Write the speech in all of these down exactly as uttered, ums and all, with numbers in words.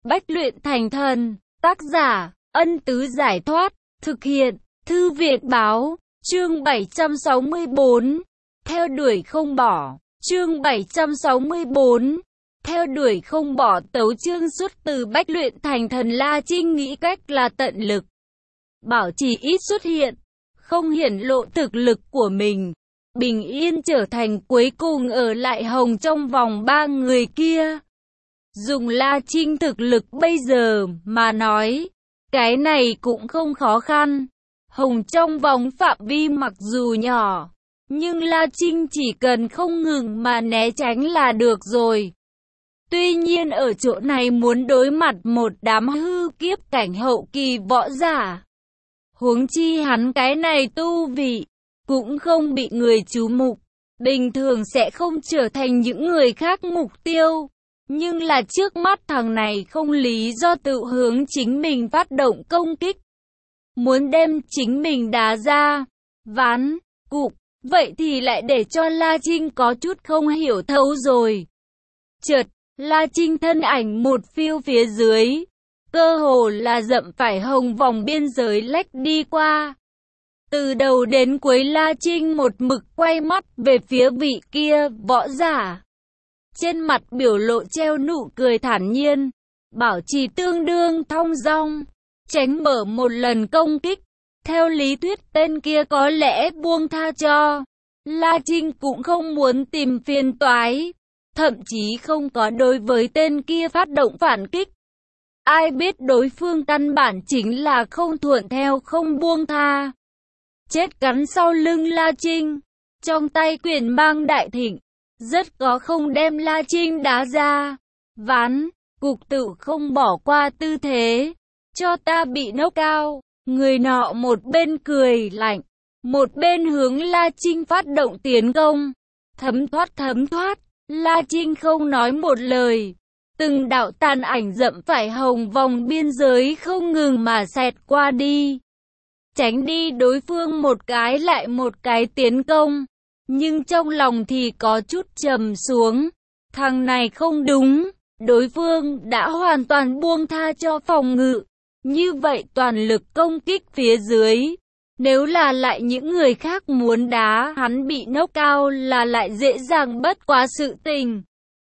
Bách luyện thành thần. Tác giả, Ân Tứ Giải Thoát. Thực hiện, Thư Việt Báo. Chương bảy trăm sáu mươi tư. Theo đuổi không bỏ. Chương bảy trăm sáu mươi tư. Theo đuổi không bỏ. Tấu chương xuất từ Bách luyện thành thần. La Trinh nghĩ cách là tận lực bảo trì ít xuất hiện, không hiển lộ thực lực của mình, bình yên trở thành cuối cùng ở lại Hồng trong vòng ba người kia. Dùng La Trinh thực lực bây giờ mà nói, cái này cũng không khó khăn. Hồng trong vòng phạm vi mặc dù nhỏ, nhưng La Trinh chỉ cần không ngừng mà né tránh là được rồi. Tuy nhiên ở chỗ này muốn đối mặt một đám hư kiếp cảnh hậu kỳ võ giả, huống chi hắn cái này tu vị cũng không bị người chú mục, bình thường sẽ không trở thành những người khác mục tiêu. Nhưng là trước mắt thằng này không lý do tự hướng chính mình phát động công kích, muốn đem chính mình đá ra ván cục, vậy thì lại để cho La Trinh có chút không hiểu thấu rồi. Chợt, La Trinh thân ảnh một phiêu phía dưới, cơ hồ là dậm phải Hồng vòng biên giới lách đi qua. Từ đầu đến cuối La Trinh một mực quay mắt về phía vị kia võ giả, trên mặt biểu lộ treo nụ cười thản nhiên, bảo trì tương đương thong dong, tránh mở một lần công kích. Theo lý thuyết tên kia có lẽ buông tha cho La Trinh, cũng không muốn tìm phiền toái, thậm chí không có đối với tên kia phát động phản kích. Ai biết đối phương căn bản chính là không thuận theo, không buông tha, chết cắn sau lưng La Trinh, trong tay quyền mang đại thịnh, rất có không đem La Trinh đá ra ván cục tự không bỏ qua tư thế, cho ta bị nốc cao. Người nọ một bên cười lạnh, một bên hướng La Trinh phát động tiến công. Thấm thoát thấm thoát, La Trinh không nói một lời, từng đạo tàn ảnh dậm phải Hồng vòng biên giới không ngừng mà xẹt qua đi, tránh đi đối phương một cái lại một cái tiến công. Nhưng trong lòng thì có chút trầm xuống, thằng này không đúng, đối phương đã hoàn toàn buông tha cho phòng ngự, như vậy toàn lực công kích phía dưới, nếu là lại những người khác muốn đá hắn bị nốc cao là lại dễ dàng bất quá sự tình.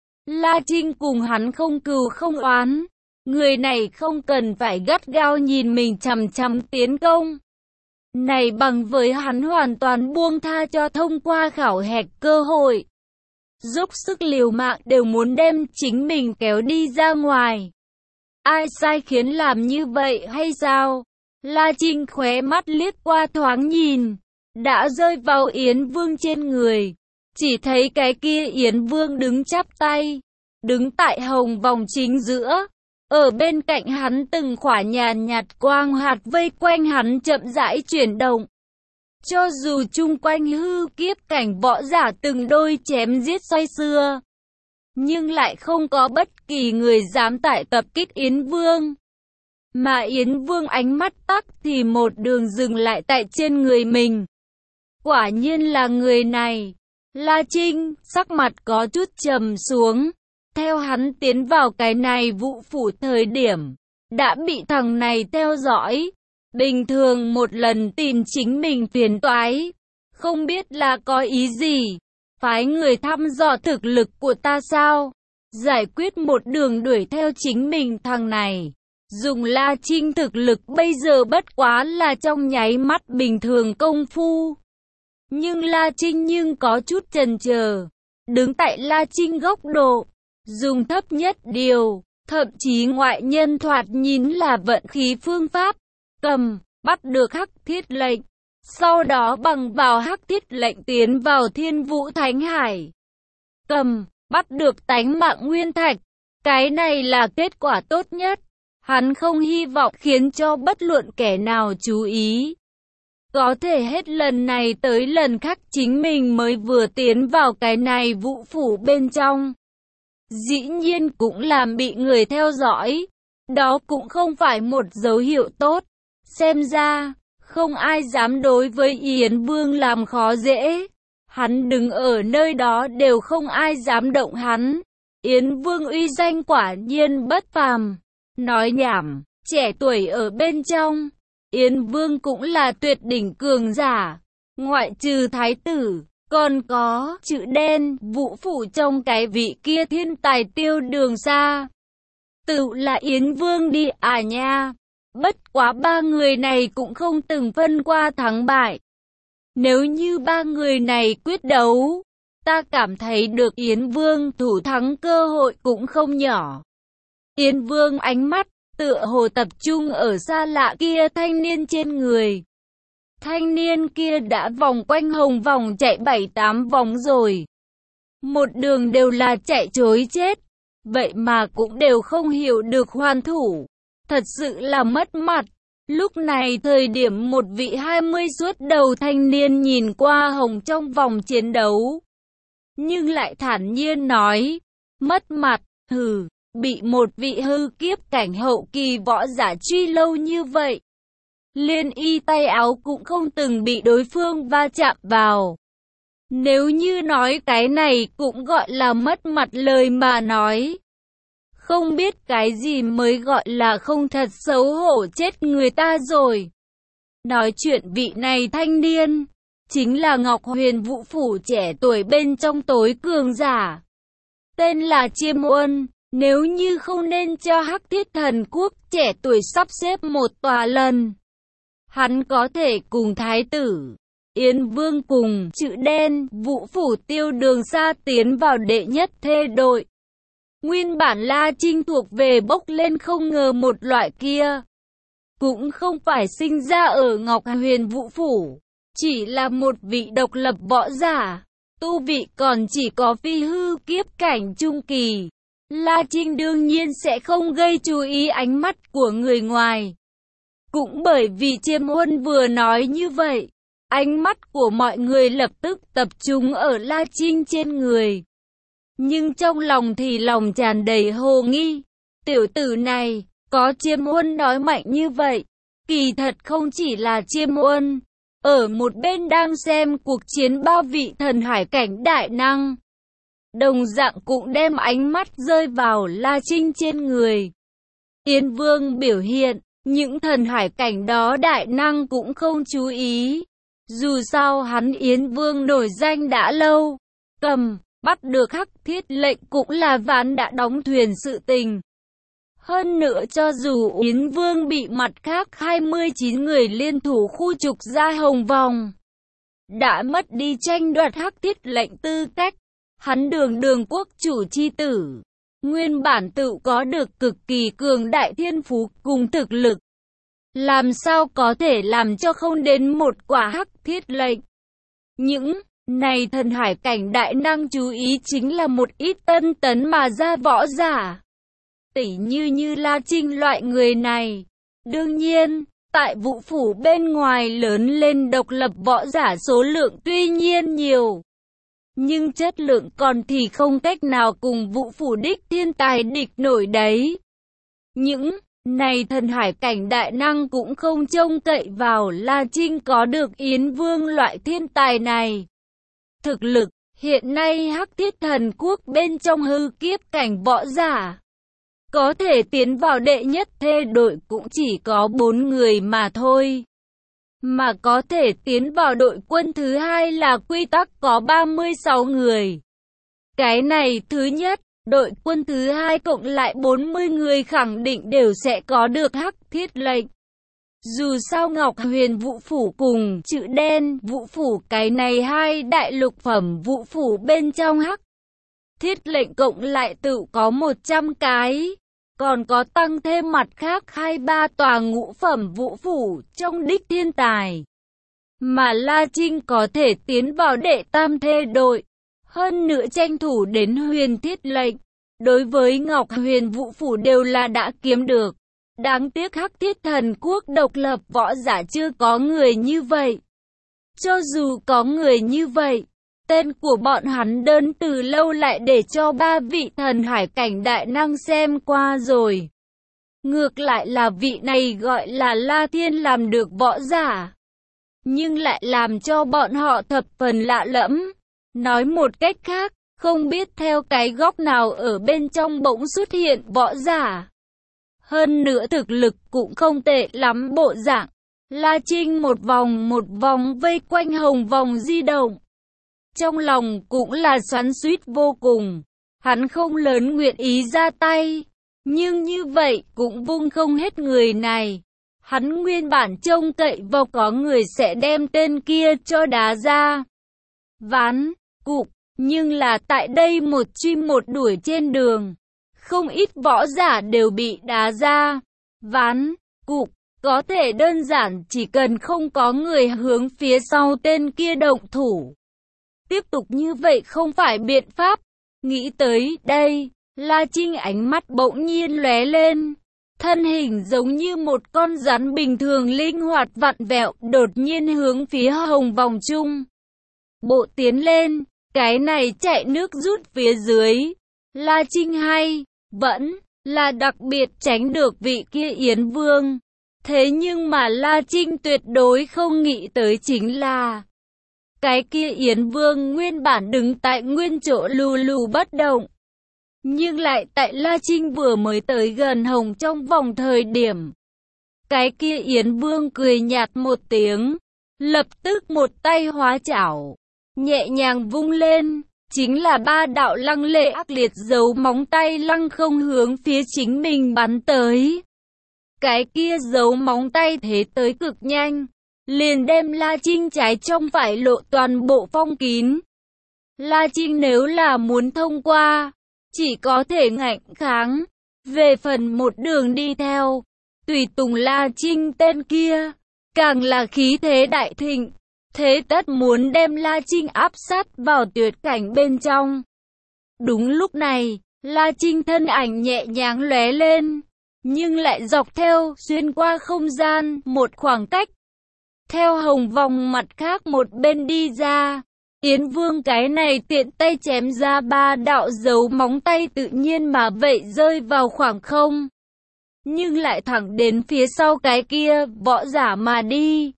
La Trinh cùng hắn không cừu không oán, người này không cần phải gắt gao nhìn mình chằm chằm tiến công. Này bằng với hắn hoàn toàn buông tha cho thông qua khảo hạch cơ hội, dốc sức liều mạng đều muốn đem chính mình kéo đi ra ngoài. Ai sai khiến làm như vậy hay sao? La Trinh khóe mắt liếc qua thoáng nhìn, đã rơi vào Yến Vương trên người. Chỉ thấy cái kia Yến Vương đứng chắp tay, đứng tại Hồng vòng chính giữa. Ở bên cạnh hắn từng khỏa nhàn nhạt quang hạt vây quanh hắn chậm rãi chuyển động. Cho dù chung quanh hư kiếp cảnh võ giả từng đôi chém giết say sưa, nhưng lại không có bất kỳ người dám tại tập kích Yến Vương. Mà Yến Vương ánh mắt tắc thì một đường dừng lại tại trên người mình. Quả nhiên là người này. La Trinh, sắc mặt có chút trầm xuống. Theo hắn tiến vào cái này vũ phủ thời điểm, đã bị thằng này theo dõi. Bình thường một lần tìm chính mình phiền toái, không biết là có ý gì. Phái người thăm dò thực lực của ta sao? Giải quyết một đường đuổi theo chính mình thằng này. Dùng La Trinh thực lực bây giờ bất quá là trong nháy mắt bình thường công phu. Nhưng La Trinh nhưng có chút chần chờ. Đứng tại La Trinh góc độ, dùng thấp nhất điều, thậm chí ngoại nhân thoạt nhìn là vận khí phương pháp. Cầm, bắt được hắc thiết lệnh. Sau đó bằng vào hắc thiết lệnh tiến vào Thiên Vũ Thánh Hải. Cầm, bắt được tánh mạng nguyên thạch. Cái này là kết quả tốt nhất. Hắn không hy vọng khiến cho bất luận kẻ nào chú ý. Có thể hết lần này tới lần khác chính mình mới vừa tiến vào cái này vũ phủ bên trong, dĩ nhiên cũng làm bị người theo dõi. Đó cũng không phải một dấu hiệu tốt. Xem ra, không ai dám đối với Yến Vương làm khó dễ. Hắn đứng ở nơi đó đều không ai dám động hắn. Yến Vương uy danh quả nhiên bất phàm. Nói nhảm, trẻ tuổi ở bên trong. Yến Vương cũng là tuyệt đỉnh cường giả. Ngoại trừ thái tử, còn có chữ đen, Vũ Phủ trong cái vị kia thiên tài Tiêu Đường Sa. Tự là Yến Vương đi à nha. Bất quá ba người này cũng không từng phân qua thắng bại. Nếu như ba người này quyết đấu, ta cảm thấy được Yến Vương thủ thắng cơ hội cũng không nhỏ. Yến Vương ánh mắt tựa hồ tập trung ở xa lạ kia thanh niên trên người. Thanh niên kia đã vòng quanh hồng vòng chạy bảy tám vòng rồi. Một đường đều là chạy trối chết. Vậy mà cũng đều không hiểu được hoàn thủ. Thật sự là mất mặt. Lúc này thời điểm một vị hai mươi suốt đầu thanh niên nhìn qua hồng trong vòng chiến đấu. Nhưng lại thản nhiên nói. Mất mặt, hừ, bị một vị hư kiếp cảnh hậu kỳ võ giả truy lâu như vậy. Liên y tay áo cũng không từng bị đối phương va chạm vào. Nếu như nói cái này cũng gọi là mất mặt lời mà nói. Không biết cái gì mới gọi là không thật xấu hổ chết người ta rồi. Nói chuyện vị này thanh niên, chính là Ngọc Huyền Vũ Phủ trẻ tuổi bên trong tối cường giả. Tên là Chiêm Uân, nếu như không nên cho Hắc Thiết Thần Quốc trẻ tuổi sắp xếp một tòa lần. Hắn có thể cùng Thái tử, Yến Vương cùng chữ đen, Vũ Phủ Tiêu Đường Sa tiến vào đệ nhất thê đội. Nguyên bản La Trinh thuộc về bốc lên không ngờ một loại kia. Cũng không phải sinh ra ở Ngọc Huyền Vũ Phủ. Chỉ là một vị độc lập võ giả. Tu vị còn chỉ có phi hư kiếp cảnh trung kỳ. La Trinh đương nhiên sẽ không gây chú ý ánh mắt của người ngoài. Cũng bởi vì Chiêm Huân vừa nói như vậy. Ánh mắt của mọi người lập tức tập trung ở La Trinh trên người. Nhưng trong lòng thì lòng tràn đầy hồ nghi. Tiểu tử này, có Chiêm Huân nói mạnh như vậy. Kỳ thật không chỉ là Chiêm Huân. Ở một bên đang xem cuộc chiến ba vị thần hải cảnh đại năng. Đồng dạng cũng đem ánh mắt rơi vào La Trinh trên người. Yến Vương biểu hiện, những thần hải cảnh đó đại năng cũng không chú ý. Dù sao hắn Yến Vương nổi danh đã lâu. Cầm, bắt được Hắc Thiết lệnh cũng là ván đã đóng thuyền sự tình. Hơn nữa cho dù Yến Vương bị mặt khác hai mươi chín người liên thủ khu trục ra hồng vòng, đã mất đi tranh đoạt Hắc Thiết lệnh tư cách, hắn đường đường quốc chủ chi tử, nguyên bản tự có được cực kỳ cường đại thiên phú cùng thực lực. Làm sao có thể làm cho không đến một quả Hắc Thiết lệnh? Những này thần hải cảnh đại năng chú ý chính là một ít tân tấn mà ra võ giả. Tỉ như như La Trinh loại người này. Đương nhiên, tại Vũ Phủ bên ngoài lớn lên độc lập võ giả số lượng tuy nhiên nhiều. Nhưng chất lượng còn thì không cách nào cùng Vũ Phủ đích thiên tài địch nổi đấy. Những này thần hải cảnh đại năng cũng không trông cậy vào La Trinh có được Yến Vương loại thiên tài này. Thực lực, hiện nay Hắc Thiết Thần Quốc bên trong hư kiếp cảnh võ giả. Có thể tiến vào đệ nhất thê đội cũng chỉ có bốn người mà thôi. Mà có thể tiến vào đội quân thứ hai là quy tắc có ba mươi sáu người. Cái này thứ nhất, đội quân thứ hai cộng lại bốn mươi người khẳng định đều sẽ có được Hắc Thiết lệnh. Dù sao Ngọc Huyền Vũ Phủ cùng chữ đen Vũ Phủ cái này hai đại lục phẩm Vũ Phủ bên trong Hắc Thiết lệnh cộng lại tự có một trăm cái. Còn có tăng thêm mặt khác hai ba tòa ngũ phẩm Vũ Phủ trong đích thiên tài. Mà La Trinh có thể tiến vào đệ tam thê đội. Hơn nữa tranh thủ đến huyền thiết lệnh. Đối với Ngọc Huyền Vũ Phủ đều là đã kiếm được. Đáng tiếc Hắc Thiết Thần Quốc độc lập võ giả chưa có người như vậy. Cho dù có người như vậy, tên của bọn hắn đơn từ lâu lại để cho ba vị thần hải cảnh đại năng xem qua rồi. Ngược lại là vị này gọi là La Thiên làm được võ giả. Nhưng lại làm cho bọn họ thập phần lạ lẫm. Nói một cách khác, không biết theo cái góc nào ở bên trong bỗng xuất hiện võ giả. Hơn nữa thực lực cũng không tệ lắm bộ dạng. La Trinh một vòng một vòng vây quanh hồng vòng di động. Trong lòng cũng là xoắn xuýt vô cùng. Hắn không lớn nguyện ý ra tay. Nhưng như vậy cũng vung không hết người này. Hắn nguyên bản trông cậy vào có người sẽ đem tên kia cho đá ra. Ván, cục, nhưng là tại đây một truy một đuổi trên đường. Không ít võ giả đều bị đá ra. Ván, cục, có thể đơn giản chỉ cần không có người hướng phía sau tên kia động thủ. Tiếp tục như vậy không phải biện pháp. Nghĩ tới đây, La Trinh ánh mắt bỗng nhiên lóe lên. Thân hình giống như một con rắn bình thường linh hoạt vặn vẹo, đột nhiên hướng phía hồng vòng chung. Bộ tiến lên, cái này chạy nước rút phía dưới. La Trinh hay, vẫn là đặc biệt tránh được vị kia Yến Vương. Thế nhưng mà La Trinh tuyệt đối không nghĩ tới chính là cái kia Yến Vương nguyên bản đứng tại nguyên chỗ lù lù bất động. Nhưng lại tại La Trinh vừa mới tới gần hồng trong vòng thời điểm. Cái kia Yến Vương cười nhạt một tiếng. Lập tức một tay hóa chảo. Nhẹ nhàng vung lên. Chính là ba đạo lăng lệ ác liệt dấu móng tay lăng không hướng phía chính mình bắn tới. Cái kia dấu móng tay thế tới cực nhanh. Liền đem La Trinh trái trong phải lộ toàn bộ phong kín. La Trinh nếu là muốn thông qua, chỉ có thể ngạnh kháng. Về phần một đường đi theo, tùy tùng La Trinh tên kia, càng là khí thế đại thịnh. Thế tất muốn đem La Trinh áp sát vào tuyệt cảnh bên trong. Đúng lúc này, La Trinh thân ảnh nhẹ nhàng lóe lên, nhưng lại dọc theo, xuyên qua không gian, một khoảng cách. Theo hồng vòng mặt khác một bên đi ra, Yến Vương cái này tiện tay chém ra ba đạo dấu móng tay tự nhiên mà vậy rơi vào khoảng không. Nhưng lại thẳng đến phía sau cái kia, võ giả mà đi.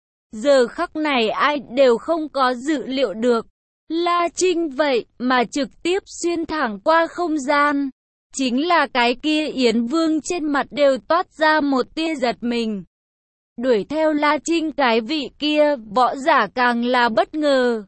Giờ khắc này ai đều không có dự liệu được. La Trinh vậy mà trực tiếp xuyên thẳng qua không gian. Chính là cái kia Yến Vương trên mặt đều toát ra một tia giật mình. Đuổi theo La Trinh cái vị kia, võ giả càng là bất ngờ.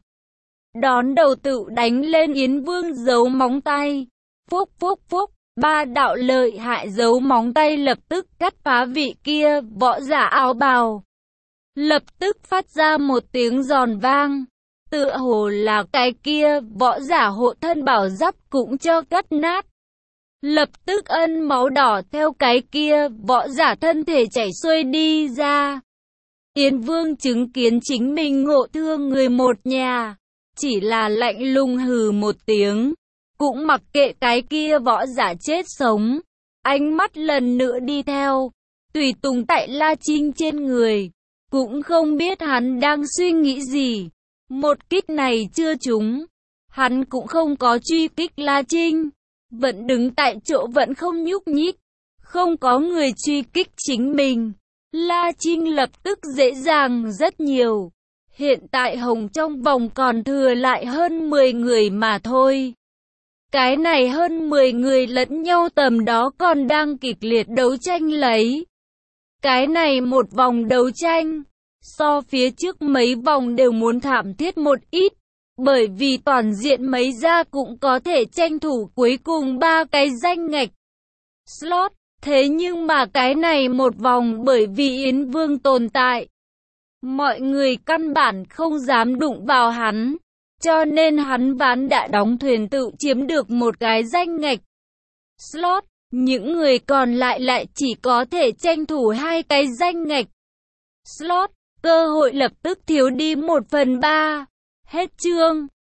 Đón đầu tự đánh lên Yến Vương giấu móng tay. Phúc phúc phúc, ba đạo lợi hại giấu móng tay lập tức cắt phá vị kia, võ giả áo bào. Lập tức phát ra một tiếng giòn vang. Tựa hồ là cái kia, võ giả hộ thân bảo giáp cũng cho cắt nát. Lập tức ân máu đỏ theo cái kia, võ giả thân thể chảy xuôi đi ra. Yến Vương chứng kiến chính mình ngộ thương người một nhà. Chỉ là lạnh lùng hừ một tiếng. Cũng mặc kệ cái kia võ giả chết sống. Ánh mắt lần nữa đi theo. Tùy tùng tại La Trinh trên người. Cũng không biết hắn đang suy nghĩ gì. Một kích này chưa trúng. Hắn cũng không có truy kích La Trinh. Vẫn đứng tại chỗ vẫn không nhúc nhích. Không có người truy kích chính mình. La Trinh lập tức dễ dàng rất nhiều. Hiện tại hồng trong vòng còn thừa lại hơn mười người mà thôi. Cái này hơn mười người lẫn nhau tầm đó còn đang kịch liệt đấu tranh lấy. Cái này một vòng đấu tranh, so phía trước mấy vòng đều muốn thảm thiết một ít. Bởi vì toàn diện mấy gia cũng có thể tranh thủ cuối cùng ba cái danh ngạch slot. Thế nhưng mà cái này một vòng bởi vì Yến Vương tồn tại, mọi người căn bản không dám đụng vào hắn. Cho nên hắn ván đã đóng thuyền tự chiếm được một cái danh ngạch slot. Những người còn lại lại chỉ có thể tranh thủ hai cái danh ngạch slot. Cơ hội lập tức thiếu đi một phần ba. Hết chương.